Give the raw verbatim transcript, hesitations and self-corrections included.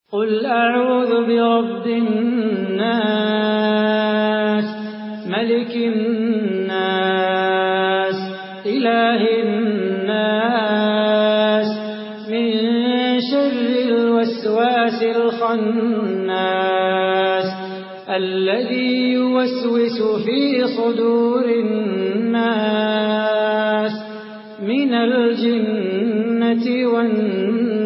قل أعوذ برب الناس ملك الناس إله الناس من شر الوسواس الخناس الذي يوسوس في صدور الناس من الجنة والناس.